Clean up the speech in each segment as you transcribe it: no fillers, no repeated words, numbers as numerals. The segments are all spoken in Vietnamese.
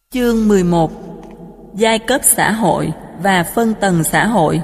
Chương 11. Giai cấp xã hội và phân tầng xã hội.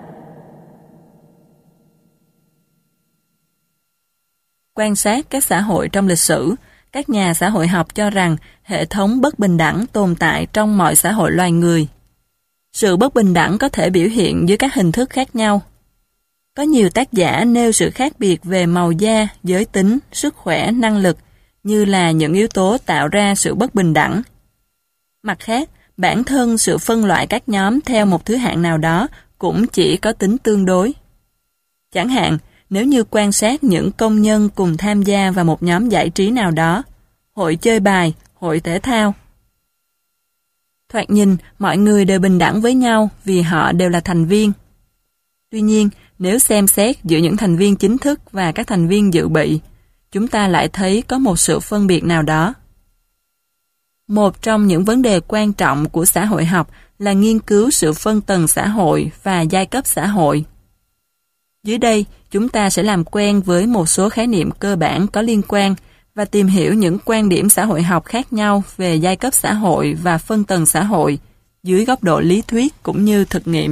Quan sát các xã hội trong lịch sử, các nhà xã hội học cho rằng hệ thống bất bình đẳng tồn tại trong mọi xã hội loài người. Sự bất bình đẳng có thể biểu hiện dưới các hình thức khác nhau. Có nhiều tác giả nêu sự khác biệt về màu da, giới tính, sức khỏe, năng lực như là những yếu tố tạo ra sự bất bình đẳng. Mặt khác, bản thân sự phân loại các nhóm theo một thứ hạng nào đó cũng chỉ có tính tương đối. Chẳng hạn, nếu như quan sát những công nhân cùng tham gia vào một nhóm giải trí nào đó, hội chơi bài, hội thể thao. Thoạt nhìn, mọi người đều bình đẳng với nhau vì họ đều là thành viên. Tuy nhiên, nếu xem xét giữa những thành viên chính thức và các thành viên dự bị, chúng ta lại thấy có một sự phân biệt nào đó. Một trong những vấn đề quan trọng của xã hội học là nghiên cứu sự phân tầng xã hội và giai cấp xã hội. Dưới đây, chúng ta sẽ làm quen với một số khái niệm cơ bản có liên quan và tìm hiểu những quan điểm xã hội học khác nhau về giai cấp xã hội và phân tầng xã hội dưới góc độ lý thuyết cũng như thực nghiệm.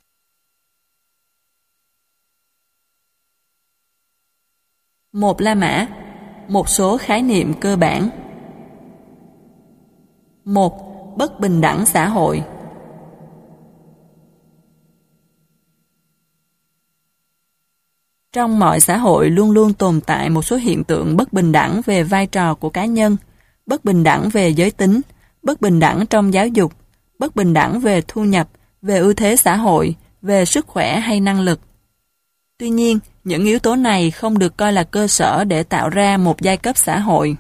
Một La Mã. Một số khái niệm cơ bản. 1. Bất bình đẳng xã hội. Trong mọi xã hội luôn luôn tồn tại một số hiện tượng bất bình đẳng về vai trò của cá nhân, bất bình đẳng về giới tính, bất bình đẳng trong giáo dục, bất bình đẳng về thu nhập, về ưu thế xã hội, về sức khỏe hay năng lực. Tuy nhiên, những yếu tố này không được coi là cơ sở để tạo ra một giai cấp xã hội.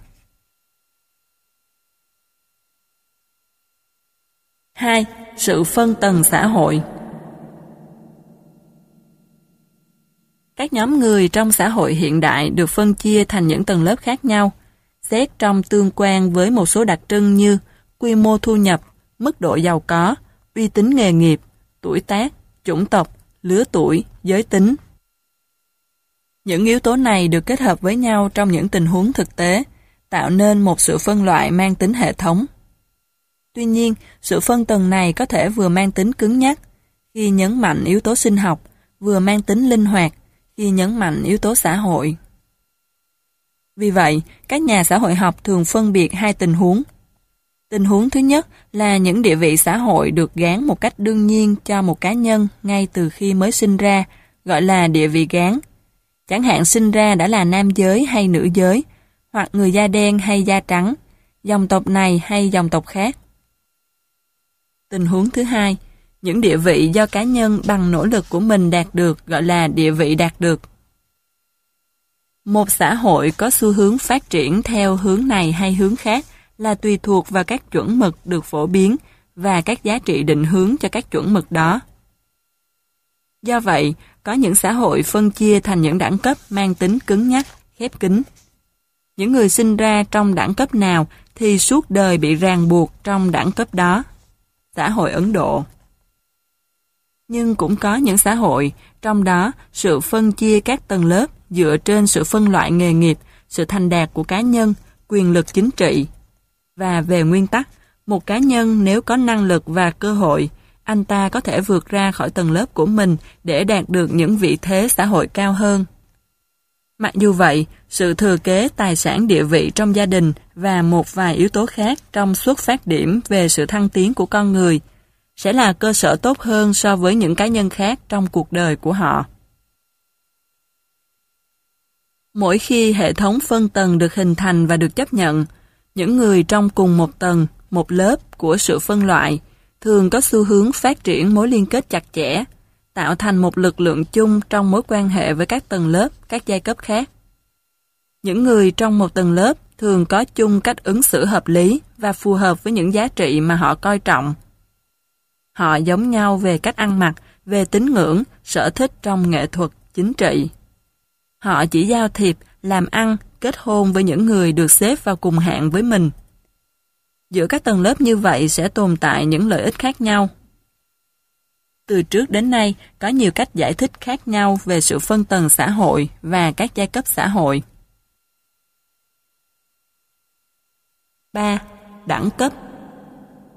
2. Sự phân tầng xã hội. Các nhóm người trong xã hội hiện đại được phân chia thành những tầng lớp khác nhau, xét trong tương quan với một số đặc trưng như quy mô thu nhập, mức độ giàu có, uy tín nghề nghiệp, tuổi tác, chủng tộc, lứa tuổi, giới tính. Những yếu tố này được kết hợp với nhau trong những tình huống thực tế, tạo nên một sự phân loại mang tính hệ thống. Tuy nhiên, sự phân tầng này có thể vừa mang tính cứng nhắc, khi nhấn mạnh yếu tố sinh học, vừa mang tính linh hoạt, khi nhấn mạnh yếu tố xã hội. Vì vậy, các nhà xã hội học thường phân biệt hai tình huống. Tình huống thứ nhất là những địa vị xã hội được gán một cách đương nhiên cho một cá nhân ngay từ khi mới sinh ra, gọi là địa vị gán. Chẳng hạn sinh ra đã là nam giới hay nữ giới, hoặc người da đen hay da trắng, dòng tộc này hay dòng tộc khác. Tình huống thứ hai, những địa vị do cá nhân bằng nỗ lực của mình đạt được gọi là địa vị đạt được. Một xã hội có xu hướng phát triển theo hướng này hay hướng khác là tùy thuộc vào các chuẩn mực được phổ biến và các giá trị định hướng cho các chuẩn mực đó. Do vậy, có những xã hội phân chia thành những đẳng cấp mang tính cứng nhắc, khép kín. Những người sinh ra trong đẳng cấp nào thì suốt đời bị ràng buộc trong đẳng cấp đó. Xã hội Ấn Độ. Nhưng cũng có những xã hội, trong đó sự phân chia các tầng lớp dựa trên sự phân loại nghề nghiệp, sự thành đạt của cá nhân, quyền lực chính trị. Và về nguyên tắc, một cá nhân nếu có năng lực và cơ hội, anh ta có thể vượt ra khỏi tầng lớp của mình để đạt được những vị thế xã hội cao hơn. Mặc dù vậy, sự thừa kế tài sản địa vị trong gia đình và một vài yếu tố khác trong xuất phát điểm về sự thăng tiến của con người sẽ là cơ sở tốt hơn so với những cá nhân khác trong cuộc đời của họ. Mỗi khi hệ thống phân tầng được hình thành và được chấp nhận, những người trong cùng một tầng, một lớp của sự phân loại thường có xu hướng phát triển mối liên kết chặt chẽ, tạo thành một lực lượng chung trong mối quan hệ với các tầng lớp, các giai cấp khác. Những người trong một tầng lớp thường có chung cách ứng xử hợp lý và phù hợp với những giá trị mà họ coi trọng. Họ giống nhau về cách ăn mặc, về tín ngưỡng, sở thích trong nghệ thuật, chính trị. Họ chỉ giao thiệp, làm ăn, kết hôn với những người được xếp vào cùng hạng với mình. Giữa các tầng lớp như vậy sẽ tồn tại những lợi ích khác nhau. Từ trước đến nay, có nhiều cách giải thích khác nhau về sự phân tầng xã hội và các giai cấp xã hội. 3. Đẳng cấp.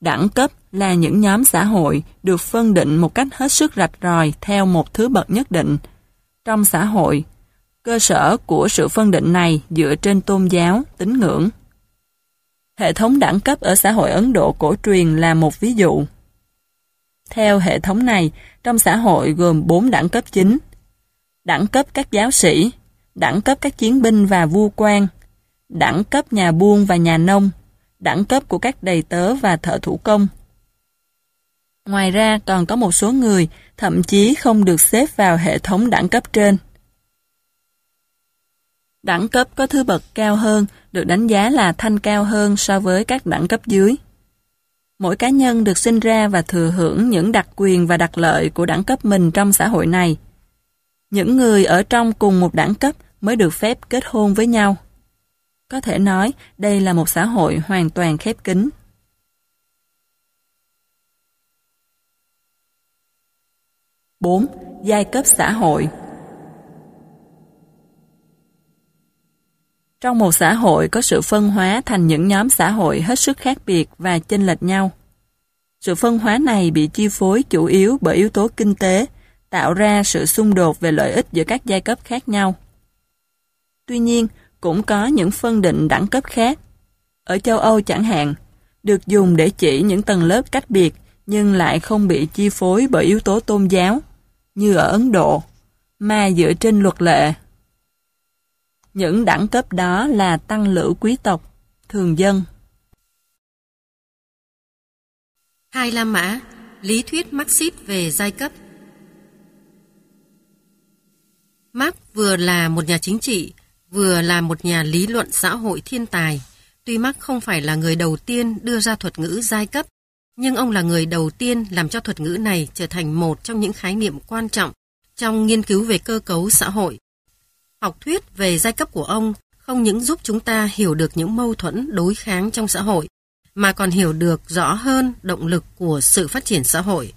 Đẳng cấp là những nhóm xã hội được phân định một cách hết sức rạch ròi theo một thứ bậc nhất định. Trong xã hội, cơ sở của sự phân định này dựa trên tôn giáo, tín ngưỡng. Hệ thống đẳng cấp ở xã hội Ấn Độ cổ truyền là một ví dụ. Theo hệ thống này, trong xã hội gồm 4 đẳng cấp chính: đẳng cấp các giáo sĩ, đẳng cấp các chiến binh và vua quan, đẳng cấp nhà buôn và nhà nông, đẳng cấp của các đầy tớ và thợ thủ công. Ngoài ra còn có một số người thậm chí không được xếp vào hệ thống đẳng cấp trên. Đẳng cấp có thứ bậc cao hơn được đánh giá là thanh cao hơn so với các đẳng cấp dưới. Mỗi cá nhân được sinh ra và thừa hưởng những đặc quyền và đặc lợi của đẳng cấp mình trong xã hội này. Những người ở trong cùng một đẳng cấp mới được phép kết hôn với nhau. Có thể nói đây là một xã hội hoàn toàn khép kín. 4. Giai cấp xã hội. Trong một xã hội có sự phân hóa thành những nhóm xã hội hết sức khác biệt và chênh lệch nhau. Sự phân hóa này bị chi phối chủ yếu bởi yếu tố kinh tế, tạo ra sự xung đột về lợi ích giữa các giai cấp khác nhau. Tuy nhiên, cũng có những phân định đẳng cấp khác. Ở châu Âu chẳng hạn, được dùng để chỉ những tầng lớp cách biệt nhưng lại không bị chi phối bởi yếu tố tôn giáo, như ở Ấn Độ, mà dựa trên luật lệ. Những đẳng cấp đó là tăng lữ quý tộc, thường dân. 2. La Mã, lý thuyết Marxist về giai cấp. Marx vừa là một nhà chính trị, vừa là một nhà lý luận xã hội thiên tài. Tuy Marx không phải là người đầu tiên đưa ra thuật ngữ giai cấp, nhưng ông là người đầu tiên làm cho thuật ngữ này trở thành một trong những khái niệm quan trọng trong nghiên cứu về cơ cấu xã hội. Học thuyết về giai cấp của ông không những giúp chúng ta hiểu được những mâu thuẫn đối kháng trong xã hội, mà còn hiểu được rõ hơn động lực của sự phát triển xã hội.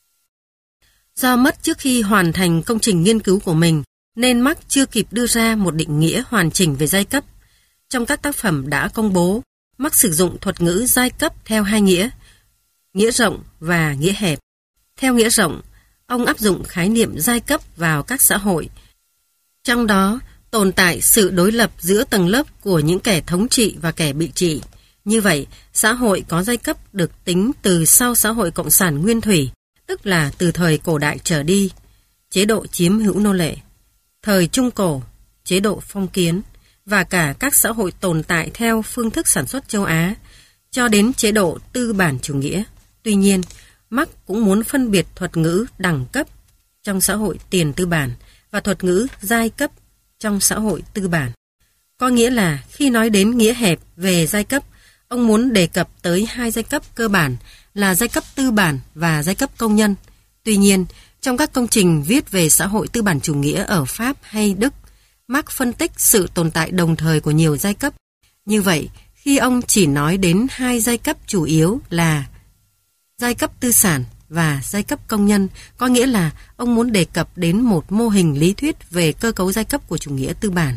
Do mất trước khi hoàn thành công trình nghiên cứu của mình, nên Marx chưa kịp đưa ra một định nghĩa hoàn chỉnh về giai cấp. Trong các tác phẩm đã công bố, Marx sử dụng thuật ngữ giai cấp theo hai nghĩa, nghĩa rộng và nghĩa hẹp. Theo nghĩa rộng, ông áp dụng khái niệm giai cấp vào các xã hội. Trong đó, tồn tại sự đối lập giữa tầng lớp của những kẻ thống trị và kẻ bị trị. Như vậy, xã hội có giai cấp được tính từ sau xã hội cộng sản nguyên thủy, tức là từ thời cổ đại trở đi, chế độ chiếm hữu nô lệ, thời Trung Cổ, chế độ phong kiến, và cả các xã hội tồn tại theo phương thức sản xuất châu Á, cho đến chế độ tư bản chủ nghĩa. Tuy nhiên, Marx cũng muốn phân biệt thuật ngữ đẳng cấp trong xã hội tiền tư bản và thuật ngữ giai cấp trong xã hội tư bản. Có nghĩa là khi nói đến nghĩa hẹp về giai cấp, ông muốn đề cập tới hai giai cấp cơ bản là giai cấp tư bản và giai cấp công nhân. Tuy nhiên, trong các công trình viết về xã hội tư bản chủ nghĩa ở Pháp hay Đức, Marx phân tích sự tồn tại đồng thời của nhiều giai cấp. Như vậy, khi ông chỉ nói đến hai giai cấp chủ yếu là giai cấp tư sản và giai cấp công nhân, có nghĩa là ông muốn đề cập đến một mô hình lý thuyết về cơ cấu giai cấp của chủ nghĩa tư bản.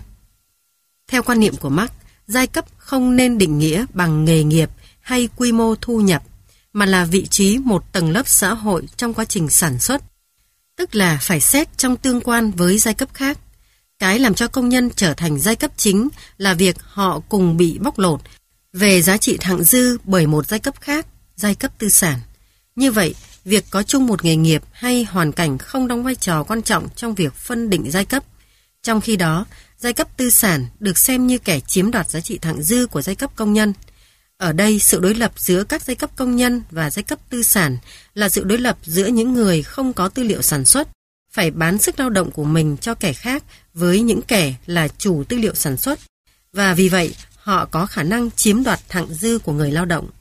Theo quan niệm của Marx, giai cấp không nên định nghĩa bằng nghề nghiệp hay quy mô thu nhập, mà là vị trí một tầng lớp xã hội trong quá trình sản xuất, tức là phải xét trong tương quan với giai cấp khác. Cái làm cho công nhân trở thành giai cấp chính là việc họ cùng bị bóc lột về giá trị thặng dư bởi một giai cấp khác, giai cấp tư sản. Như vậy, việc có chung một nghề nghiệp hay hoàn cảnh không đóng vai trò quan trọng trong việc phân định giai cấp. Trong khi đó, giai cấp tư sản được xem như kẻ chiếm đoạt giá trị thặng dư của giai cấp công nhân. Ở đây, sự đối lập giữa các giai cấp công nhân và giai cấp tư sản là sự đối lập giữa những người không có tư liệu sản xuất, phải bán sức lao động của mình cho kẻ khác với những kẻ là chủ tư liệu sản xuất, và vì vậy họ có khả năng chiếm đoạt thặng dư của người lao động.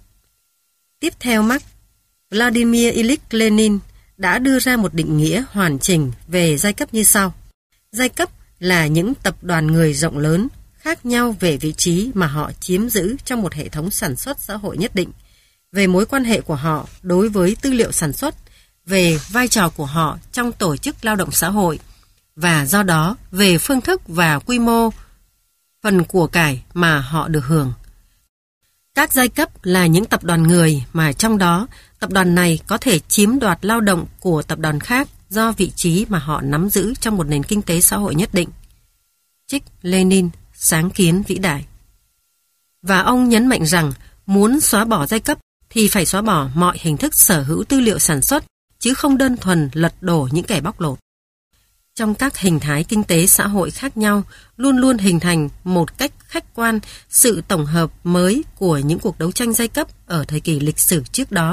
Tiếp theo Marx, Vladimir Ilyich Lenin đã đưa ra một định nghĩa hoàn chỉnh về giai cấp như sau. Giai cấp là những tập đoàn người rộng lớn, khác nhau về vị trí mà họ chiếm giữ trong một hệ thống sản xuất xã hội nhất định, về mối quan hệ của họ đối với tư liệu sản xuất, về vai trò của họ trong tổ chức lao động xã hội, và do đó về phương thức và quy mô phần của cải mà họ được hưởng. Các giai cấp là những tập đoàn người mà trong đó tập đoàn này có thể chiếm đoạt lao động của tập đoàn khác do vị trí mà họ nắm giữ trong một nền kinh tế xã hội nhất định. Trích Lenin, Sáng kiến vĩ đại. Và ông nhấn mạnh rằng muốn xóa bỏ giai cấp thì phải xóa bỏ mọi hình thức sở hữu tư liệu sản xuất, chứ không đơn thuần lật đổ những kẻ bóc lột. Trong các hình thái kinh tế xã hội khác nhau, luôn luôn hình thành một cách khách quan sự tổng hợp mới của những cuộc đấu tranh giai cấp ở thời kỳ lịch sử trước đó.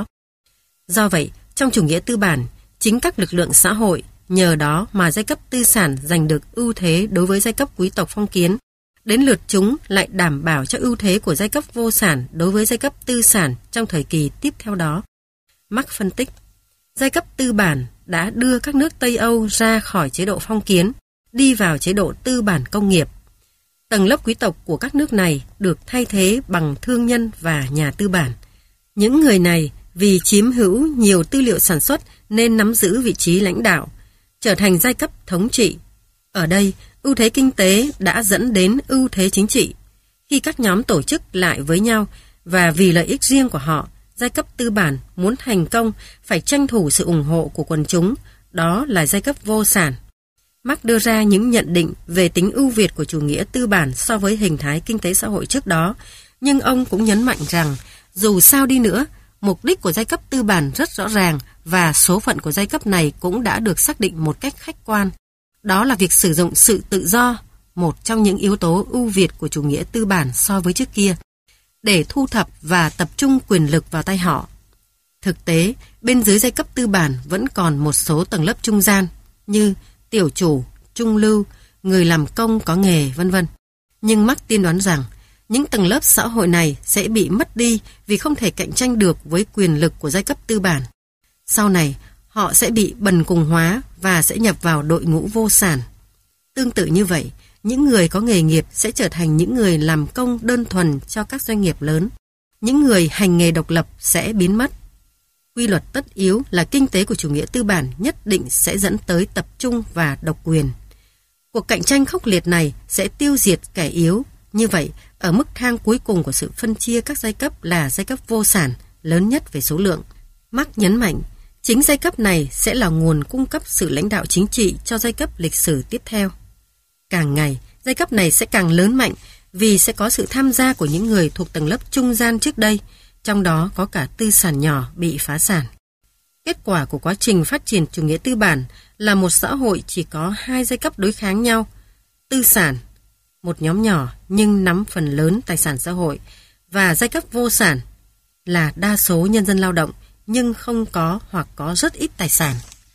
Do vậy, trong chủ nghĩa tư bản, chính các lực lượng xã hội, nhờ đó mà giai cấp tư sản giành được ưu thế đối với giai cấp quý tộc phong kiến. Đến lượt chúng lại đảm bảo cho ưu thế của giai cấp vô sản đối với giai cấp tư sản trong thời kỳ tiếp theo đó. Marx phân tích, giai cấp tư bản đã đưa các nước Tây Âu ra khỏi chế độ phong kiến, đi vào chế độ tư bản công nghiệp. Tầng lớp quý tộc của các nước này được thay thế bằng thương nhân và nhà tư bản. Những người này vì chiếm hữu nhiều tư liệu sản xuất nên nắm giữ vị trí lãnh đạo, trở thành giai cấp thống trị. Ở đây, ưu thế kinh tế đã dẫn đến ưu thế chính trị. Khi các nhóm tổ chức lại với nhau và vì lợi ích riêng của họ, giai cấp tư bản muốn thành công phải tranh thủ sự ủng hộ của quần chúng, đó là giai cấp vô sản. Marx đưa ra những nhận định về tính ưu việt của chủ nghĩa tư bản so với hình thái kinh tế xã hội trước đó, nhưng ông cũng nhấn mạnh rằng dù sao đi nữa, mục đích của giai cấp tư bản rất rõ ràng và số phận của giai cấp này cũng đã được xác định một cách khách quan. Đó là việc sử dụng sự tự do, một trong những yếu tố ưu việt của chủ nghĩa tư bản so với trước kia, để thu thập và tập trung quyền lực vào tay họ. Thực tế, bên dưới giai cấp tư bản vẫn còn một số tầng lớp trung gian như tiểu chủ, trung lưu, người làm công có nghề, vân vân. Nhưng Marx tiên đoán rằng những tầng lớp xã hội này sẽ bị mất đi vì không thể cạnh tranh được với quyền lực của giai cấp tư bản. Sau này, họ sẽ bị bần cùng hóa và sẽ nhập vào đội ngũ vô sản. Tương tự như vậy, những người có nghề nghiệp sẽ trở thành những người làm công đơn thuần cho các doanh nghiệp lớn. Những người hành nghề độc lập sẽ biến mất. Quy luật tất yếu là kinh tế của chủ nghĩa tư bản nhất định sẽ dẫn tới tập trung và độc quyền. Cuộc cạnh tranh khốc liệt này sẽ tiêu diệt kẻ yếu. Như vậy, ở mức thang cuối cùng của sự phân chia các giai cấp là giai cấp vô sản, lớn nhất về số lượng. Marx nhấn mạnh, chính giai cấp này sẽ là nguồn cung cấp sự lãnh đạo chính trị cho giai cấp lịch sử tiếp theo. Càng ngày, giai cấp này sẽ càng lớn mạnh vì sẽ có sự tham gia của những người thuộc tầng lớp trung gian trước đây, trong đó có cả tư sản nhỏ bị phá sản. Kết quả của quá trình phát triển chủ nghĩa tư bản là một xã hội chỉ có hai giai cấp đối kháng nhau, tư sản, một nhóm nhỏ nhưng nắm phần lớn tài sản xã hội, và giai cấp vô sản là đa số nhân dân lao động nhưng không có hoặc có rất ít tài sản.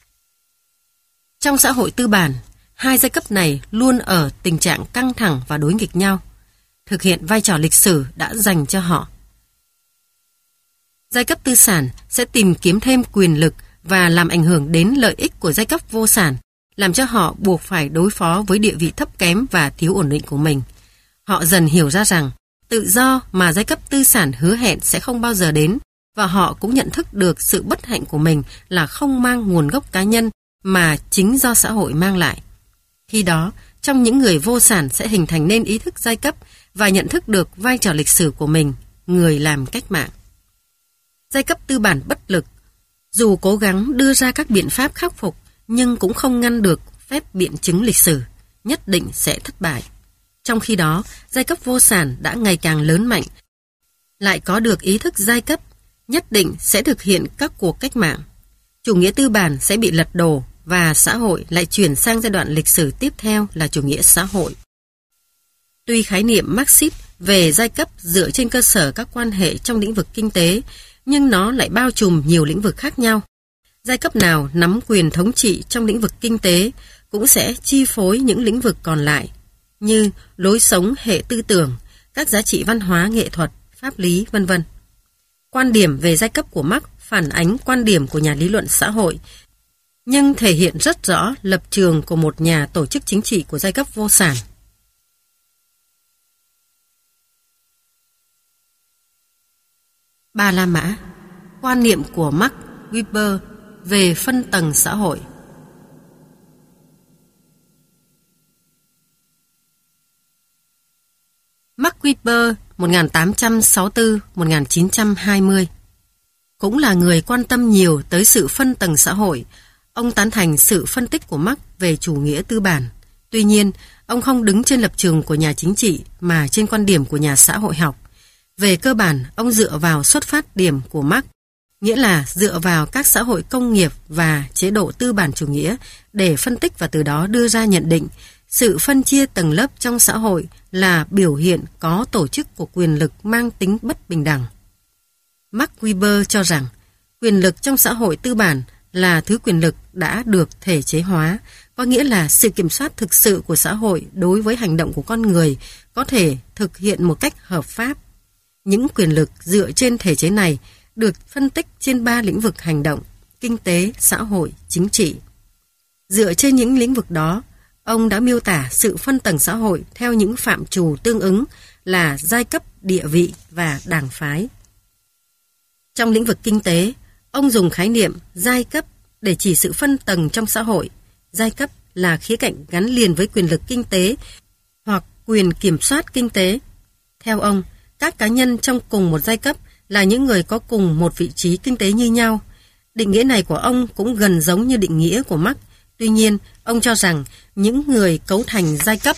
Trong xã hội tư bản, hai giai cấp này luôn ở tình trạng căng thẳng và đối nghịch nhau, thực hiện vai trò lịch sử đã dành cho họ. Giai cấp tư sản sẽ tìm kiếm thêm quyền lực và làm ảnh hưởng đến lợi ích của giai cấp vô sản, làm cho họ buộc phải đối phó với địa vị thấp kém và thiếu ổn định của mình. Họ dần hiểu ra rằng tự do mà giai cấp tư sản hứa hẹn sẽ không bao giờ đến, và họ cũng nhận thức được sự bất hạnh của mình là không mang nguồn gốc cá nhân mà chính do xã hội mang lại. Khi đó, trong những người vô sản sẽ hình thành nên ý thức giai cấp và nhận thức được vai trò lịch sử của mình, người làm cách mạng. Giai cấp tư bản bất lực, dù cố gắng đưa ra các biện pháp khắc phục nhưng cũng không ngăn được phép biện chứng lịch sử, nhất định sẽ thất bại. Trong khi đó, giai cấp vô sản đã ngày càng lớn mạnh, lại có được ý thức giai cấp, nhất định sẽ thực hiện các cuộc cách mạng. Chủ nghĩa tư bản sẽ bị lật đổ và xã hội lại chuyển sang giai đoạn lịch sử tiếp theo là chủ nghĩa xã hội. Tuy khái niệm Marxist về giai cấp dựa trên cơ sở các quan hệ trong lĩnh vực kinh tế, nhưng nó lại bao trùm nhiều lĩnh vực khác nhau. Giai cấp nào nắm quyền thống trị trong lĩnh vực kinh tế cũng sẽ chi phối những lĩnh vực còn lại, như lối sống hệ tư tưởng, các giá trị văn hóa nghệ thuật, pháp lý, vân vân. Quan điểm về giai cấp của Marx phản ánh quan điểm của nhà lý luận xã hội, nhưng thể hiện rất rõ lập trường của một nhà tổ chức chính trị của giai cấp vô sản. Ba La Mã, quan niệm của Max Weber về phân tầng xã hội. Max Weber 1864-1920. Cũng là người quan tâm nhiều tới sự phân tầng xã hội, ông tán thành sự phân tích của Marx về chủ nghĩa tư bản. Tuy nhiên, ông không đứng trên lập trường của nhà chính trị mà trên quan điểm của nhà xã hội học. Về cơ bản, ông dựa vào xuất phát điểm của Marx, nghĩa là dựa vào các xã hội công nghiệp và chế độ tư bản chủ nghĩa để phân tích và từ đó đưa ra nhận định sự phân chia tầng lớp trong xã hội là biểu hiện có tổ chức của quyền lực mang tính bất bình đẳng. Max Weber cho rằng quyền lực trong xã hội tư bản là thứ quyền lực đã được thể chế hóa, có nghĩa là sự kiểm soát thực sự của xã hội đối với hành động của con người có thể thực hiện một cách hợp pháp. Những quyền lực dựa trên thể chế này được phân tích trên 3 lĩnh vực hành động: kinh tế, xã hội, chính trị. Dựa trên những lĩnh vực đó, ông đã miêu tả sự phân tầng xã hội theo những phạm trù tương ứng là giai cấp, địa vị và đảng phái. Trong lĩnh vực kinh tế, ông dùng khái niệm giai cấp để chỉ sự phân tầng trong xã hội. Giai cấp là khía cạnh gắn liền với quyền lực kinh tế hoặc quyền kiểm soát kinh tế. Theo ông, các cá nhân trong cùng một giai cấp là những người có cùng một vị trí kinh tế như nhau. Định nghĩa này của ông cũng gần giống như định nghĩa của Marx. Tuy nhiên, ông cho rằng những người cấu thành giai cấp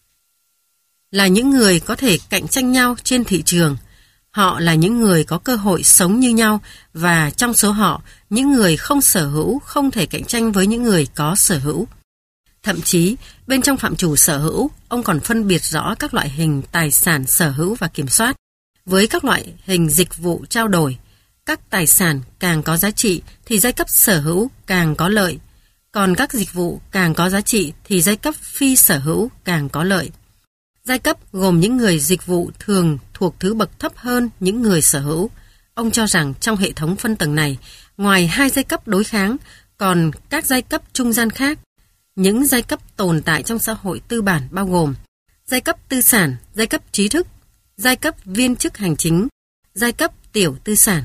là những người có thể cạnh tranh nhau trên thị trường. Họ là những người có cơ hội sống như nhau và trong số họ, những người không sở hữu không thể cạnh tranh với những người có sở hữu. Thậm chí, bên trong phạm trù sở hữu, ông còn phân biệt rõ các loại hình tài sản sở hữu và kiểm soát với các loại hình dịch vụ trao đổi. Các tài sản càng có giá trị thì giai cấp sở hữu càng có lợi, còn các dịch vụ càng có giá trị thì giai cấp phi sở hữu càng có lợi. Giai cấp gồm những người dịch vụ thường thuộc thứ bậc thấp hơn những người sở hữu. Ông cho rằng trong hệ thống phân tầng này, ngoài 2 giai cấp đối kháng, còn các giai cấp trung gian khác. Những giai cấp tồn tại trong xã hội tư bản bao gồm giai cấp tư sản, giai cấp trí thức, giai cấp viên chức hành chính, giai cấp tiểu tư sản.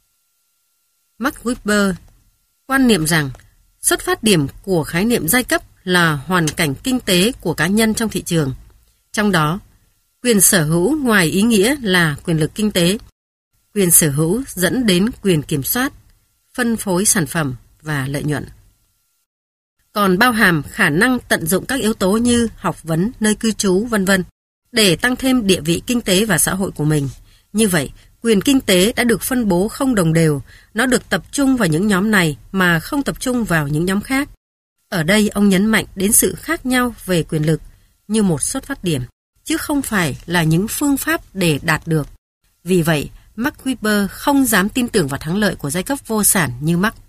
Max Weber quan niệm rằng xuất phát điểm của khái niệm giai cấp là hoàn cảnh kinh tế của cá nhân trong thị trường. Trong đó, quyền sở hữu ngoài ý nghĩa là quyền lực kinh tế. Quyền sở hữu dẫn đến quyền kiểm soát, phân phối sản phẩm và lợi nhuận. Còn bao hàm khả năng tận dụng các yếu tố như học vấn, nơi cư trú, v.v. để tăng thêm địa vị kinh tế và xã hội của mình. Như vậy, quyền kinh tế đã được phân bố không đồng đều, nó được tập trung vào những nhóm này mà không tập trung vào những nhóm khác. Ở đây ông nhấn mạnh đến sự khác nhau về quyền lực như một xuất phát điểm, chứ không phải là những phương pháp để đạt được. Vì vậy, Max Weber không dám tin tưởng vào thắng lợi của giai cấp vô sản như Marx.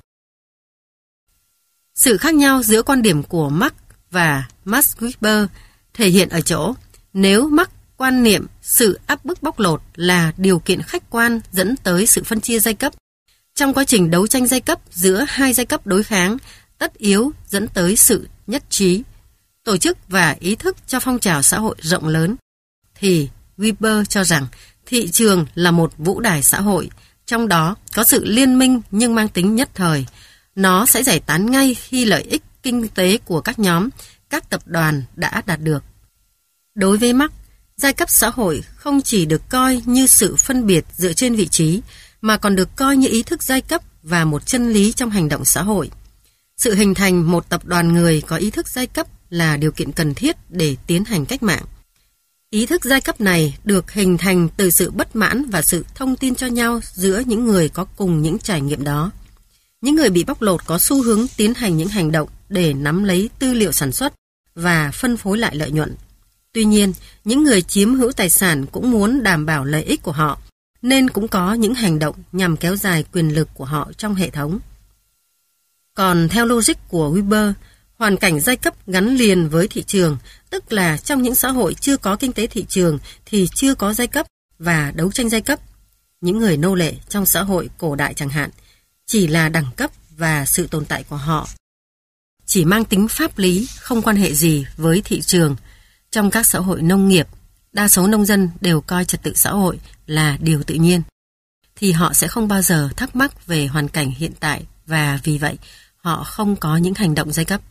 Sự khác nhau giữa quan điểm của Marx và Max Weber thể hiện ở chỗ, nếu Marx quan niệm sự áp bức bóc lột là điều kiện khách quan dẫn tới sự phân chia giai cấp, trong quá trình đấu tranh giai cấp giữa 2 giai cấp đối kháng, tất yếu dẫn tới sự nhất trí, tổ chức và ý thức cho phong trào xã hội rộng lớn, thì Weber cho rằng thị trường là một vũ đài xã hội, trong đó có sự liên minh nhưng mang tính nhất thời. Nó sẽ giải tán ngay khi lợi ích kinh tế của các nhóm, các tập đoàn đã đạt được. Đối với Marx, giai cấp xã hội không chỉ được coi như sự phân biệt dựa trên vị trí, mà còn được coi như ý thức giai cấp và một chân lý trong hành động xã hội. Sự hình thành một tập đoàn người có ý thức giai cấp là điều kiện cần thiết để tiến hành cách mạng. Ý thức giai cấp này được hình thành từ sự bất mãn và sự thông tin cho nhau giữa những người có cùng những trải nghiệm đó. Những người bị bóc lột có xu hướng tiến hành những hành động để nắm lấy tư liệu sản xuất và phân phối lại lợi nhuận. Tuy nhiên, những người chiếm hữu tài sản cũng muốn đảm bảo lợi ích của họ, nên cũng có những hành động nhằm kéo dài quyền lực của họ trong hệ thống. Còn theo logic của Weber, hoàn cảnh giai cấp gắn liền với thị trường, tức là trong những xã hội chưa có kinh tế thị trường thì chưa có giai cấp và đấu tranh giai cấp. Những người nô lệ trong xã hội cổ đại chẳng hạn, chỉ là đẳng cấp và sự tồn tại của họ chỉ mang tính pháp lý, không quan hệ gì với thị trường. Trong các xã hội nông nghiệp, đa số nông dân đều coi trật tự xã hội là điều tự nhiên, thì họ sẽ không bao giờ thắc mắc về hoàn cảnh hiện tại và vì vậy họ không có những hành động giai cấp.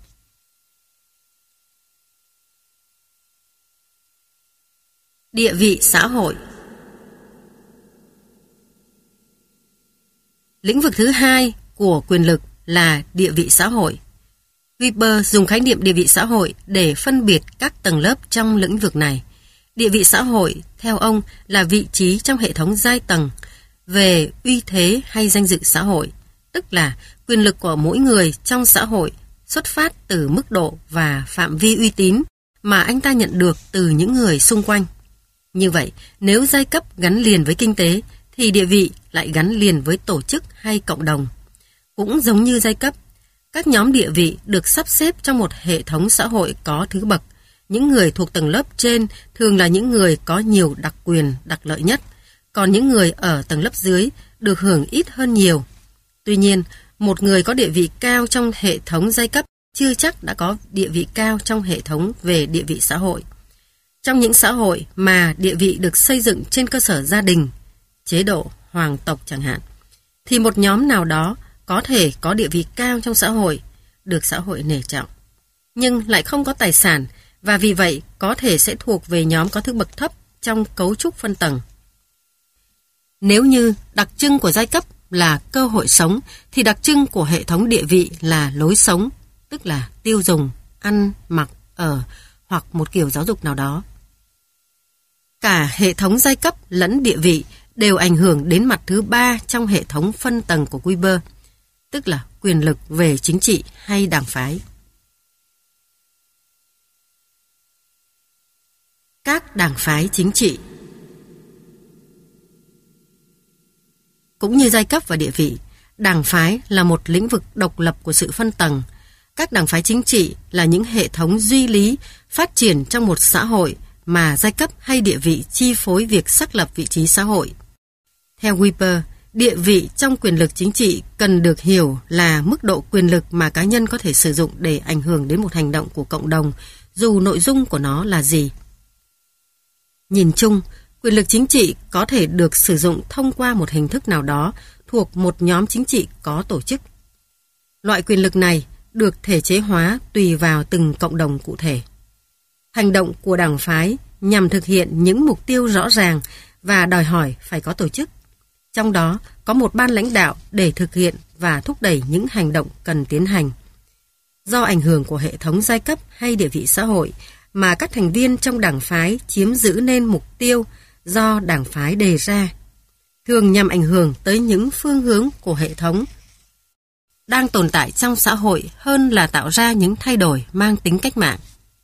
Địa vị xã hội. Lĩnh vực thứ hai của quyền lực là địa vị xã hội. Weber dùng khái niệm địa vị xã hội để phân biệt các tầng lớp trong lĩnh vực này. Địa vị xã hội, theo ông, là vị trí trong hệ thống giai tầng về uy thế hay danh dự xã hội, tức là quyền lực của mỗi người trong xã hội xuất phát từ mức độ và phạm vi uy tín mà anh ta nhận được từ những người xung quanh. Như vậy, nếu giai cấp gắn liền với kinh tế, thì địa vị lại gắn liền với tổ chức hay cộng đồng. Cũng giống như giai cấp, các nhóm địa vị được sắp xếp trong một hệ thống xã hội có thứ bậc. Những người thuộc tầng lớp trên thường là những người có nhiều đặc quyền, đặc lợi nhất, còn những người ở tầng lớp dưới được hưởng ít hơn nhiều. Tuy nhiên, một người có địa vị cao trong hệ thống giai cấp chưa chắc đã có địa vị cao trong hệ thống về địa vị xã hội. Trong những xã hội mà địa vị được xây dựng trên cơ sở gia đình, chế độ hoàng tộc chẳng hạn, thì một nhóm nào đó có thể có địa vị cao trong xã hội, được xã hội nể trọng, nhưng lại không có tài sản và vì vậy có thể sẽ thuộc về nhóm có thứ bậc thấp trong cấu trúc phân tầng. Nếu như đặc trưng của giai cấp là cơ hội sống, thì đặc trưng của hệ thống địa vị là lối sống, tức là tiêu dùng, ăn, mặc, ở hoặc một kiểu giáo dục nào đó. Cả hệ thống giai cấp lẫn địa vị đều ảnh hưởng đến mặt thứ ba trong hệ thống phân tầng của Weber, tức là quyền lực về chính trị hay đảng phái. Các đảng phái chính trị. Cũng như giai cấp và địa vị, đảng phái là một lĩnh vực độc lập của sự phân tầng. Các đảng phái chính trị là những hệ thống duy lý phát triển trong một xã hội mà giai cấp hay địa vị chi phối việc xác lập vị trí xã hội. Theo Weber, địa vị trong quyền lực chính trị cần được hiểu là mức độ quyền lực mà cá nhân có thể sử dụng để ảnh hưởng đến một hành động của cộng đồng, dù nội dung của nó là gì. Nhìn chung, quyền lực chính trị có thể được sử dụng thông qua một hình thức nào đó thuộc một nhóm chính trị có tổ chức. Loại quyền lực này được thể chế hóa tùy vào từng cộng đồng cụ thể. Hành động của đảng phái nhằm thực hiện những mục tiêu rõ ràng và đòi hỏi phải có tổ chức. Trong đó có một ban lãnh đạo để thực hiện và thúc đẩy những hành động cần tiến hành. Do ảnh hưởng của hệ thống giai cấp hay địa vị xã hội mà các thành viên trong đảng phái chiếm giữ nên mục tiêu do đảng phái đề ra, thường nhằm ảnh hưởng tới những phương hướng của hệ thống đang tồn tại trong xã hội hơn là tạo ra những thay đổi mang tính cách mạng.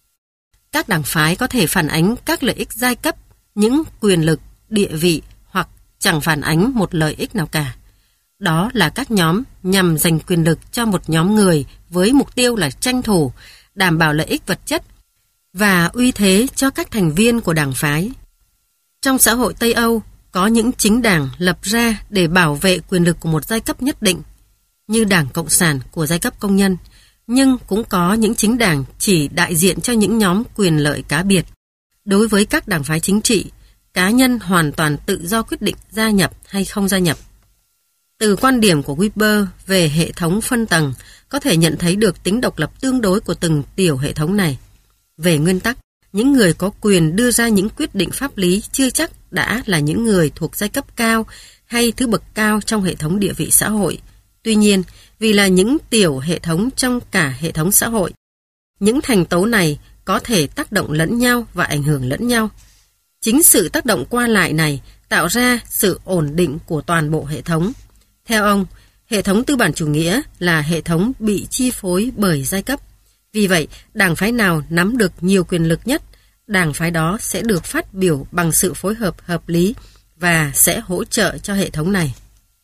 Các đảng phái có thể phản ánh các lợi ích giai cấp, những quyền lực, địa vị hoặc chẳng phản ánh một lợi ích nào cả. Đó là các nhóm nhằm giành quyền lực cho một nhóm người với mục tiêu là tranh thủ, đảm bảo lợi ích vật chất và uy thế cho các thành viên của đảng phái. Trong xã hội Tây Âu, có những chính đảng lập ra để bảo vệ quyền lực của một giai cấp nhất định, như Đảng Cộng sản của giai cấp công nhân, nhưng cũng có những chính đảng chỉ đại diện cho những nhóm quyền lợi cá biệt. Đối với các đảng phái chính trị, cá nhân hoàn toàn tự do quyết định gia nhập hay không gia nhập. Từ quan điểm của Weber về hệ thống phân tầng, có thể nhận thấy được tính độc lập tương đối của từng tiểu hệ thống này. Về nguyên tắc, những người có quyền đưa ra những quyết định pháp lý chưa chắc đã là những người thuộc giai cấp cao hay thứ bậc cao trong hệ thống địa vị xã hội. Tuy nhiên, vì là những tiểu hệ thống trong cả hệ thống xã hội, những thành tố này có thể tác động lẫn nhau và ảnh hưởng lẫn nhau. Chính sự tác động qua lại này tạo ra sự ổn định của toàn bộ hệ thống. Theo ông, hệ thống tư bản chủ nghĩa là hệ thống bị chi phối bởi giai cấp. Vì vậy, đảng phái nào nắm được nhiều quyền lực nhất, đảng phái đó sẽ được phát biểu bằng sự phối hợp hợp lý và sẽ hỗ trợ cho hệ thống này.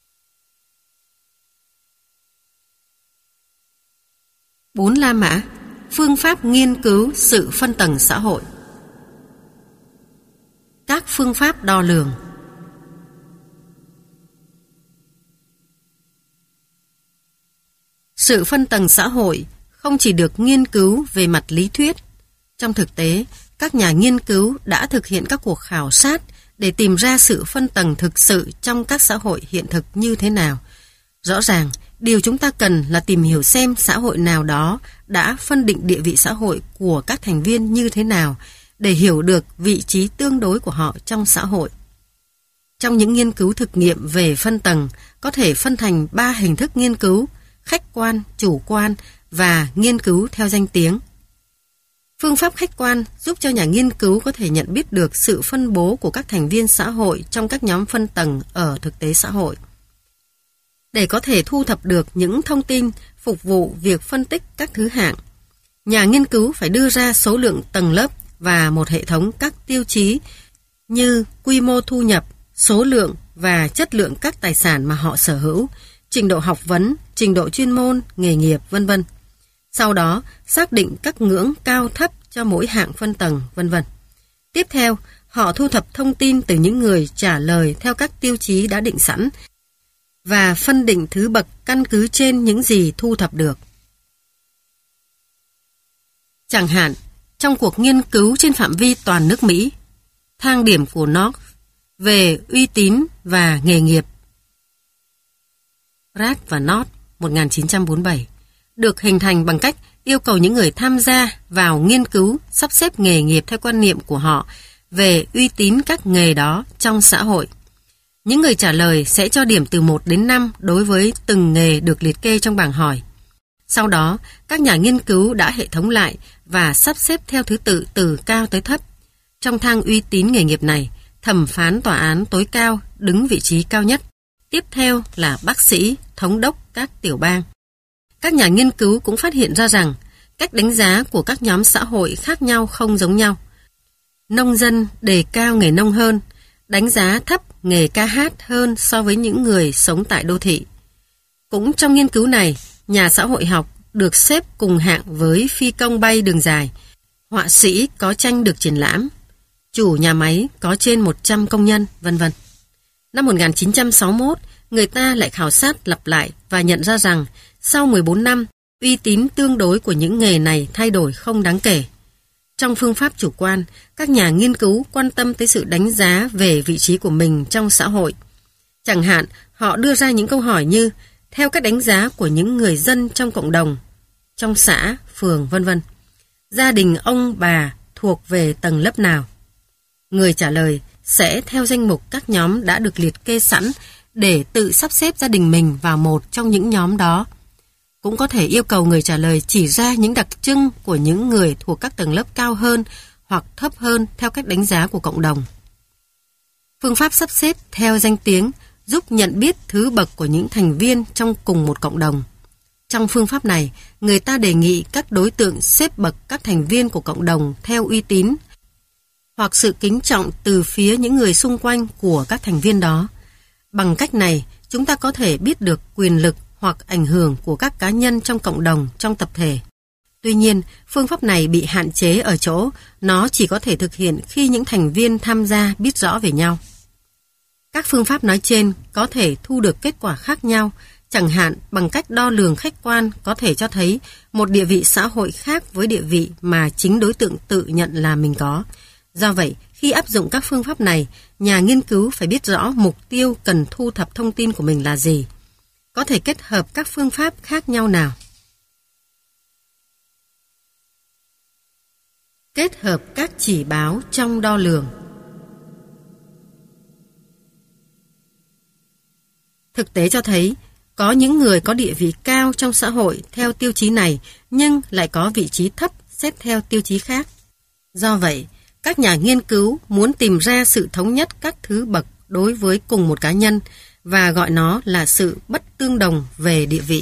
4 La Mã, phương pháp nghiên cứu sự phân tầng xã hội. Các phương pháp đo lường. Sự phân tầng xã hội không chỉ được nghiên cứu về mặt lý thuyết. Trong thực tế, các nhà nghiên cứu đã thực hiện các cuộc khảo sát để tìm ra sự phân tầng thực sự trong các xã hội hiện thực như thế nào. Rõ ràng, điều chúng ta cần là tìm hiểu xem xã hội nào đó đã phân định địa vị xã hội của các thành viên như thế nào để hiểu được vị trí tương đối của họ trong xã hội. Trong những nghiên cứu thực nghiệm về phân tầng, có thể phân thành 3 hình thức nghiên cứu: khách quan, chủ quan và nghiên cứu theo danh tiếng. Phương pháp khách quan giúp cho nhà nghiên cứu có thể nhận biết được sự phân bố của các thành viên xã hội trong các nhóm phân tầng ở thực tế xã hội. Để có thể thu thập được những thông tin phục vụ việc phân tích các thứ hạng, nhà nghiên cứu phải đưa ra số lượng tầng lớp và một hệ thống các tiêu chí như quy mô thu nhập, số lượng và chất lượng các tài sản mà họ sở hữu, trình độ học vấn, trình độ chuyên môn, nghề nghiệp, v.v. Sau đó, xác định các ngưỡng cao thấp cho mỗi hạng phân tầng, v.v. Tiếp theo, họ thu thập thông tin từ những người trả lời theo các tiêu chí đã định sẵn và phân định thứ bậc căn cứ trên những gì thu thập được. Chẳng hạn, trong cuộc nghiên cứu trên phạm vi toàn nước Mỹ, thang điểm của North về uy tín và nghề nghiệp Pratt và North 1947 được hình thành bằng cách yêu cầu những người tham gia vào nghiên cứu sắp xếp nghề nghiệp theo quan niệm của họ về uy tín các nghề đó trong xã hội. Những người trả lời sẽ cho điểm từ 1 đến 5 đối với từng nghề được liệt kê trong bảng hỏi. Sau đó, các nhà nghiên cứu đã hệ thống lại và sắp xếp theo thứ tự từ cao tới thấp. Trong thang uy tín nghề nghiệp này, thẩm phán tòa án tối cao đứng vị trí cao nhất. Tiếp theo là bác sĩ, thống đốc các tiểu bang. Các nhà nghiên cứu cũng phát hiện ra rằng cách đánh giá của các nhóm xã hội khác nhau không giống nhau. Nông dân đề cao nghề nông hơn, đánh giá thấp nghề ca hát hơn so với những người sống tại đô thị. Cũng trong nghiên cứu này, nhà xã hội học được xếp cùng hạng với phi công bay đường dài, họa sĩ có tranh được triển lãm, chủ nhà máy có trên 100 công nhân, v.v. Năm 1961, người ta lại khảo sát lặp lại và nhận ra rằng sau 14 năm, uy tín tương đối của những nghề này thay đổi không đáng kể. Trong phương pháp chủ quan, các nhà nghiên cứu quan tâm tới sự đánh giá về vị trí của mình trong xã hội. Chẳng hạn, họ đưa ra những câu hỏi như theo các đánh giá của những người dân trong cộng đồng, trong xã, phường, v.v. Gia đình ông bà thuộc về tầng lớp nào? Người trả lời sẽ theo danh mục các nhóm đã được liệt kê sẵn để tự sắp xếp gia đình mình vào một trong những nhóm đó. Cũng có thể yêu cầu người trả lời chỉ ra những đặc trưng của những người thuộc các tầng lớp cao hơn hoặc thấp hơn theo cách đánh giá của cộng đồng. Phương pháp sắp xếp theo danh tiếng giúp nhận biết thứ bậc của những thành viên trong cùng một cộng đồng. Trong phương pháp này, người ta đề nghị các đối tượng xếp bậc các thành viên của cộng đồng theo uy tín hoặc sự kính trọng từ phía những người xung quanh của các thành viên đó. Bằng cách này, chúng ta có thể biết được quyền lực hoặc ảnh hưởng của các cá nhân trong cộng đồng, trong tập thể. Tuy nhiên, phương pháp này bị hạn chế ở chỗ nó chỉ có thể thực hiện khi những thành viên tham gia biết rõ về nhau. Các phương pháp nói trên có thể thu được kết quả khác nhau, chẳng hạn bằng cách đo lường khách quan có thể cho thấy một địa vị xã hội khác với địa vị mà chính đối tượng tự nhận là mình có. Do vậy, khi áp dụng các phương pháp này, nhà nghiên cứu phải biết rõ mục tiêu cần thu thập thông tin của mình là gì. Có thể kết hợp các phương pháp khác nhau nào? Kết hợp các chỉ báo trong đo lường. Thực tế cho thấy, có những người có địa vị cao trong xã hội theo tiêu chí này, nhưng lại có vị trí thấp xét theo tiêu chí khác. Do vậy, các nhà nghiên cứu muốn tìm ra sự thống nhất các thứ bậc đối với cùng một cá nhân và gọi nó là sự bất tương đồng về địa vị.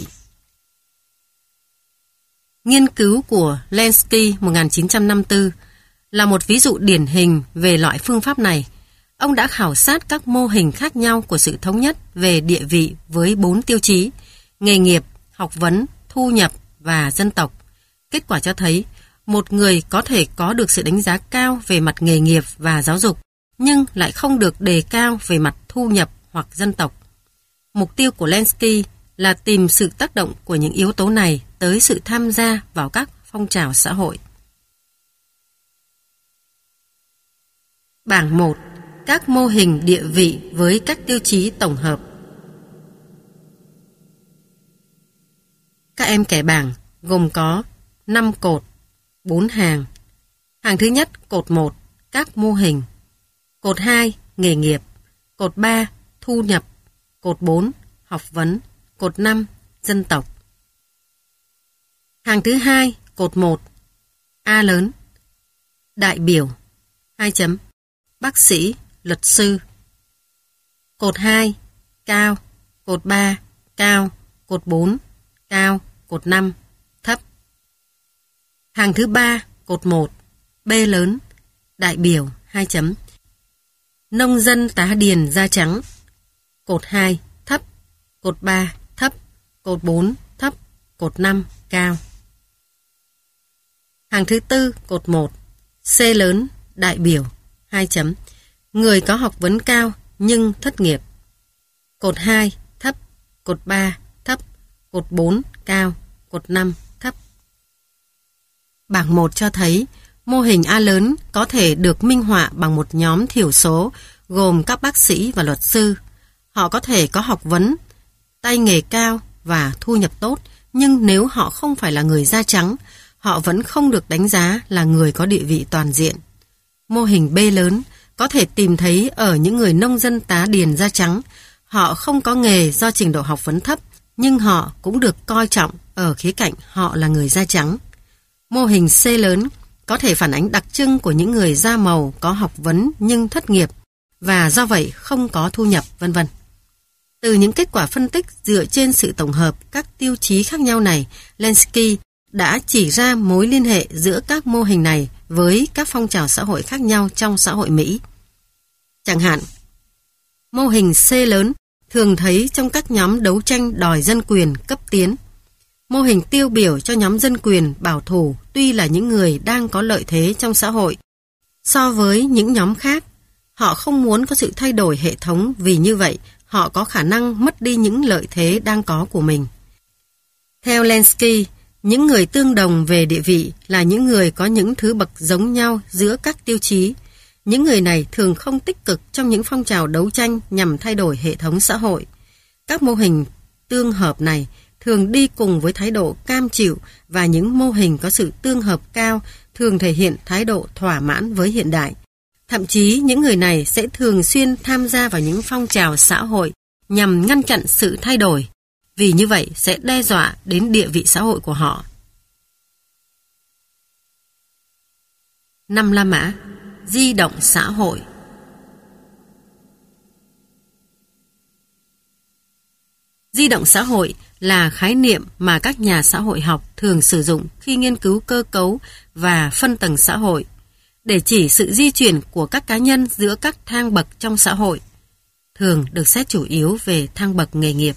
Nghiên cứu của Lansky 1954 là một ví dụ điển hình về loại phương pháp này. Ông đã khảo sát các mô hình khác nhau của sự thống nhất về địa vị với 4 tiêu chí: nghề nghiệp, học vấn, thu nhập và dân tộc. Kết quả cho thấy, một người có thể có được sự đánh giá cao về mặt nghề nghiệp và giáo dục, nhưng lại không được đề cao về mặt thu nhập hoặc dân tộc. Mục tiêu của Lansky là tìm sự tác động của những yếu tố này tới sự tham gia vào các phong trào xã hội. Bảng 1. Các mô hình địa vị với các tiêu chí tổng hợp. Các em kẻ bảng gồm có 5 cột, 4 hàng. Hàng thứ nhất, cột 1, các mô hình. Cột 2, nghề nghiệp. Cột 3, thu nhập. Cột 4, học vấn. Cột 5, dân tộc. Hàng thứ hai, cột 1, A lớn, đại biểu, 2 chấm, bác sĩ, luật sư. Cột 2, cao. Cột 3, cao. Cột 4, cao. Cột 5, thấp. Hàng thứ ba, cột 1, B lớn, đại biểu, 2 chấm, nông dân tá điền da trắng. Cột 2, thấp. Cột 3, thấp. Cột 4, thấp. Cột 5, cao. Hàng thứ tư, cột 1, C lớn, đại biểu, 2 chấm, người có học vấn cao nhưng thất nghiệp. Cột 2, thấp. Cột 3, thấp. Cột 4, cao. Cột 5, thấp. Bảng 1 cho thấy mô hình A lớn có thể được minh họa bằng một nhóm thiểu số gồm các bác sĩ và luật sư. Họ có thể có học vấn, tay nghề cao và thu nhập tốt, nhưng nếu họ không phải là người da trắng, họ vẫn không được đánh giá là người có địa vị toàn diện. Mô hình B lớn có thể tìm thấy ở những người nông dân tá điền da trắng. Họ không có nghề do trình độ học vấn thấp, nhưng họ cũng được coi trọng ở khía cạnh họ là người da trắng. Mô hình C lớn có thể phản ánh đặc trưng của những người da màu có học vấn nhưng thất nghiệp và do vậy không có thu nhập, vân vân. Từ những kết quả phân tích dựa trên sự tổng hợp các tiêu chí khác nhau này, Lansky đã chỉ ra mối liên hệ giữa các mô hình này với các phong trào xã hội khác nhau trong xã hội Mỹ. Chẳng hạn, mô hình C lớn thường thấy trong các nhóm đấu tranh đòi dân quyền cấp tiến. Mô hình tiêu biểu cho nhóm dân quyền bảo thủ tuy là những người đang có lợi thế trong xã hội. So với những nhóm khác, họ không muốn có sự thay đổi hệ thống vì như vậy họ có khả năng mất đi những lợi thế đang có của mình. Theo Lansky, những người tương đồng về địa vị là những người có những thứ bậc giống nhau giữa các tiêu chí. Những người này thường không tích cực trong những phong trào đấu tranh nhằm thay đổi hệ thống xã hội. Các mô hình tương hợp này thường đi cùng với thái độ cam chịu và những mô hình có sự tương hợp cao thường thể hiện thái độ thỏa mãn với hiện đại. Thậm chí những người này sẽ thường xuyên tham gia vào những phong trào xã hội nhằm ngăn chặn sự thay đổi, vì như vậy sẽ đe dọa đến địa vị xã hội của họ. 5 La Mã, di động xã hội. Di động xã hội là khái niệm mà các nhà xã hội học thường sử dụng khi nghiên cứu cơ cấu và phân tầng xã hội, để chỉ sự di chuyển của các cá nhân giữa các thang bậc trong xã hội, thường được xét chủ yếu về thang bậc nghề nghiệp.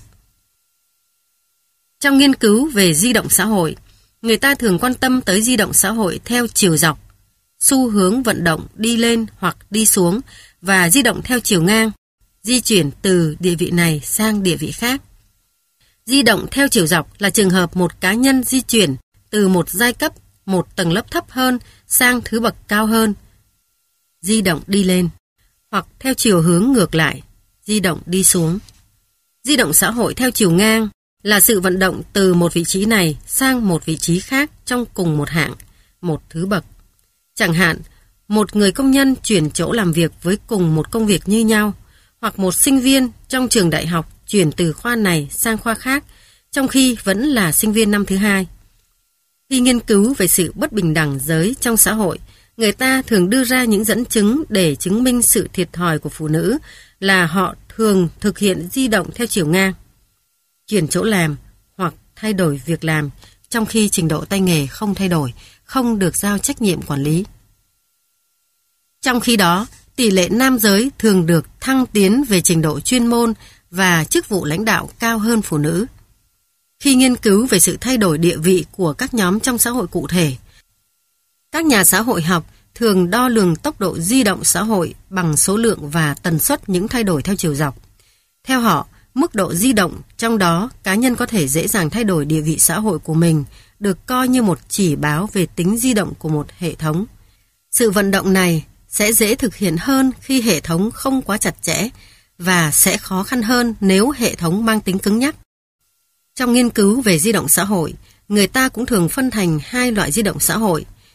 Trong nghiên cứu về di động xã hội, người ta thường quan tâm tới di động xã hội theo chiều dọc, xu hướng vận động đi lên hoặc đi xuống, và di động theo chiều ngang, di chuyển từ địa vị này sang địa vị khác. Di động theo chiều dọc là trường hợp một cá nhân di chuyển từ một giai cấp, một tầng lớp thấp hơn sang thứ bậc cao hơn, di động đi lên, hoặc theo chiều hướng ngược lại, di động đi xuống. Di động xã hội theo chiều ngang là sự vận động từ một vị trí này sang một vị trí khác trong cùng một hạng, một thứ bậc. Chẳng hạn, một người công nhân chuyển chỗ làm việc với cùng một công việc như nhau, hoặc một sinh viên trong trường đại học chuyển từ khoa này sang khoa khác, trong khi vẫn là sinh viên năm thứ hai. Khi nghiên cứu về sự bất bình đẳng giới trong xã hội, người ta thường đưa ra những dẫn chứng để chứng minh sự thiệt thòi của phụ nữ là họ thường thực hiện di động theo chiều ngang, chuyển chỗ làm hoặc thay đổi việc làm, trong khi trình độ tay nghề không thay đổi, không được giao trách nhiệm quản lý. Trong khi đó, tỷ lệ nam giới thường được thăng tiến về trình độ chuyên môn và chức vụ lãnh đạo cao hơn phụ nữ. Khi nghiên cứu về sự thay đổi địa vị của các nhóm trong xã hội cụ thể, các nhà xã hội học thường đo lường tốc độ di động xã hội bằng số lượng và tần suất những thay đổi theo chiều dọc. Theo họ, mức độ di động trong đó cá nhân có thể dễ dàng thay đổi địa vị xã hội của mình được coi như một chỉ báo về tính di động của một hệ thống. Sự vận động này sẽ dễ thực hiện hơn khi hệ thống không quá chặt chẽ và sẽ khó khăn hơn nếu hệ thống mang tính cứng nhắc. Trong nghiên cứu về di động xã hội, người ta cũng thường phân thành hai loại di động xã hội.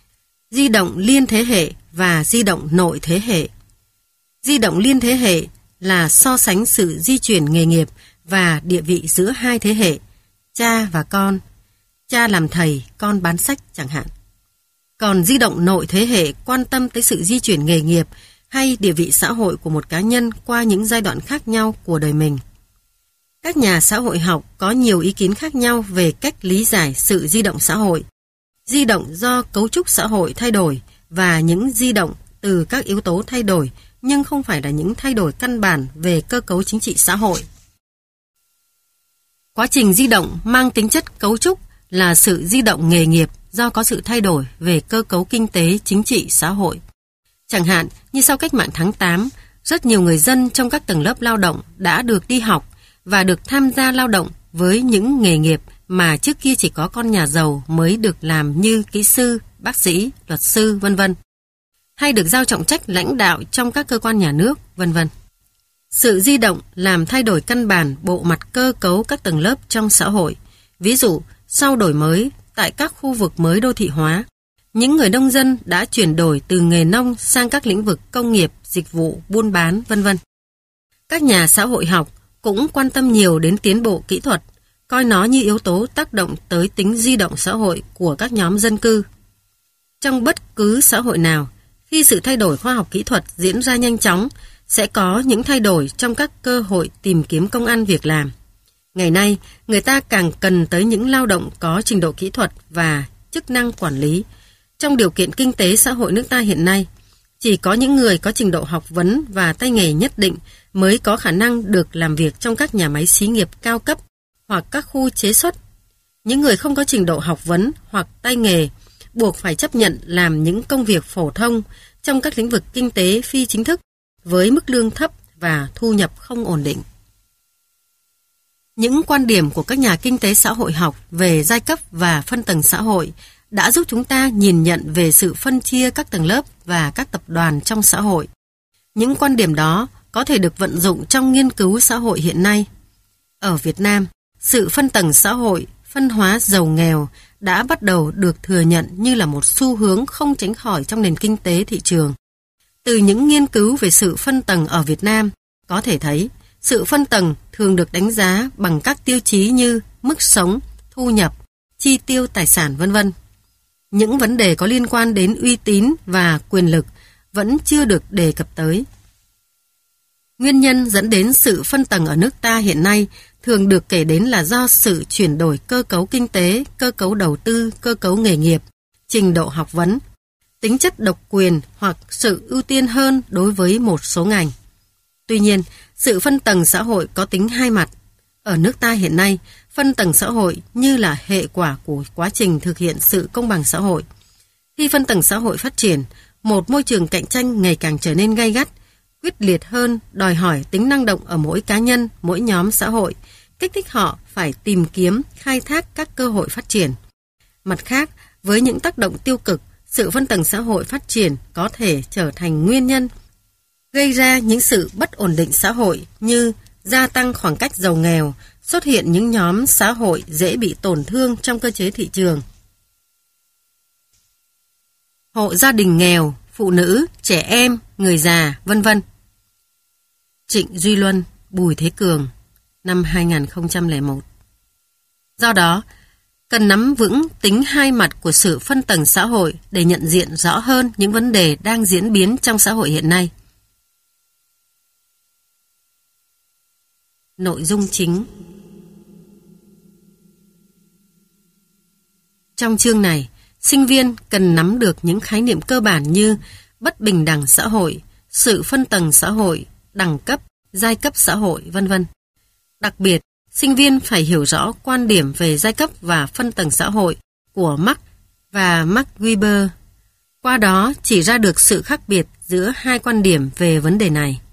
di động liên thế hệ và di động nội thế hệ. Di động liên thế hệ là so sánh sự di chuyển nghề nghiệp và địa vị giữa hai thế hệ, cha và con, cha làm thầy, con bán sách chẳng hạn. Còn di động nội thế hệ quan tâm tới sự di chuyển nghề nghiệp hay địa vị xã hội của một cá nhân qua những giai đoạn khác nhau của đời mình. Các nhà xã hội học có nhiều ý kiến khác nhau về cách lý giải sự di động xã hội. Di động do cấu trúc xã hội thay đổi và những di động từ các yếu tố thay đổi nhưng không phải là những thay đổi căn bản về cơ cấu chính trị xã hội. Quá trình di động mang tính chất cấu trúc là sự di động nghề nghiệp do có sự thay đổi về cơ cấu kinh tế, chính trị, xã hội. Chẳng hạn như sau cách mạng tháng 8, rất nhiều người dân trong các tầng lớp lao động đã được đi học và được tham gia lao động với những nghề nghiệp mà trước kia chỉ có con nhà giàu mới được làm như kỹ sư, bác sĩ, luật sư, vân vân, hay được giao trọng trách lãnh đạo trong các cơ quan nhà nước, vân vân. Sự di động làm thay đổi căn bản bộ mặt cơ cấu các tầng lớp trong xã hội. Ví dụ, sau đổi mới, tại các khu vực mới đô thị hóa, những người nông dân đã chuyển đổi từ nghề nông sang các lĩnh vực công nghiệp, dịch vụ, buôn bán, vân vân. Các nhà xã hội học cũng quan tâm nhiều đến tiến bộ kỹ thuật, coi nó như yếu tố tác động tới tính di động xã hội của các nhóm dân cư. Trong bất cứ xã hội nào, khi sự thay đổi khoa học kỹ thuật diễn ra nhanh chóng, sẽ có những thay đổi trong các cơ hội tìm kiếm công ăn việc làm. Ngày nay, người ta càng cần tới những lao động có trình độ kỹ thuật và chức năng quản lý. Trong điều kiện kinh tế xã hội nước ta hiện nay, chỉ có những người có trình độ học vấn và tay nghề nhất định mới có khả năng được làm việc trong các nhà máy xí nghiệp cao cấp hoặc các khu chế xuất. Những người không có trình độ học vấn hoặc tay nghề buộc phải chấp nhận làm những công việc phổ thông trong các lĩnh vực kinh tế phi chính thức với mức lương thấp và thu nhập không ổn định. Những quan điểm của các nhà kinh tế xã hội học về giai cấp và phân tầng xã hội đã giúp chúng ta nhìn nhận về sự phân chia các tầng lớp và các tập đoàn trong xã hội. Những quan điểm đó có thể được vận dụng trong nghiên cứu xã hội hiện nay. Ở Việt Nam, sự phân tầng xã hội, phân hóa giàu nghèo đã bắt đầu được thừa nhận như là một xu hướng không tránh khỏi trong nền kinh tế thị trường. Từ những nghiên cứu về sự phân tầng ở Việt Nam, có thể thấy sự phân tầng thường được đánh giá bằng các tiêu chí như mức sống, thu nhập, chi tiêu tài sản, vân vân. Những vấn đề có liên quan đến uy tín và quyền lực vẫn chưa được đề cập tới. Nguyên nhân dẫn đến sự phân tầng ở nước ta hiện nay thường được kể đến là do sự chuyển đổi cơ cấu kinh tế, cơ cấu đầu tư, cơ cấu nghề nghiệp, trình độ học vấn, tính chất độc quyền hoặc sự ưu tiên hơn đối với một số ngành. Tuy nhiên, sự phân tầng xã hội có tính hai mặt. Ở nước ta hiện nay, phân tầng xã hội như là hệ quả của quá trình thực hiện sự công bằng xã hội. Khi phân tầng xã hội phát triển, một môi trường cạnh tranh ngày càng trở nên gay gắt, quyết liệt hơn, đòi hỏi tính năng động ở mỗi cá nhân, mỗi nhóm xã hội, kích thích họ phải tìm kiếm, khai thác các cơ hội phát triển. Mặt khác, với những tác động tiêu cực, sự phân tầng xã hội phát triển có thể trở thành nguyên nhân gây ra những sự bất ổn định xã hội như gia tăng khoảng cách giàu nghèo, xuất hiện những nhóm xã hội dễ bị tổn thương trong cơ chế thị trường. Hộ gia đình nghèo, phụ nữ, trẻ em, người già, vân vân. Trịnh Duy Luân, Bùi Thế Cường, năm 2001. Do đó, cần nắm vững tính hai mặt của sự phân tầng xã hội để nhận diện rõ hơn những vấn đề đang diễn biến trong xã hội hiện nay. Nội dung chính. Trong chương này, sinh viên cần nắm được những khái niệm cơ bản như bất bình đẳng xã hội, sự phân tầng xã hội, đẳng cấp, giai cấp xã hội, vân vân. Đặc biệt, sinh viên phải hiểu rõ quan điểm về giai cấp và phân tầng xã hội của Marx và Max Weber. Qua đó chỉ ra được sự khác biệt giữa hai quan điểm về vấn đề này.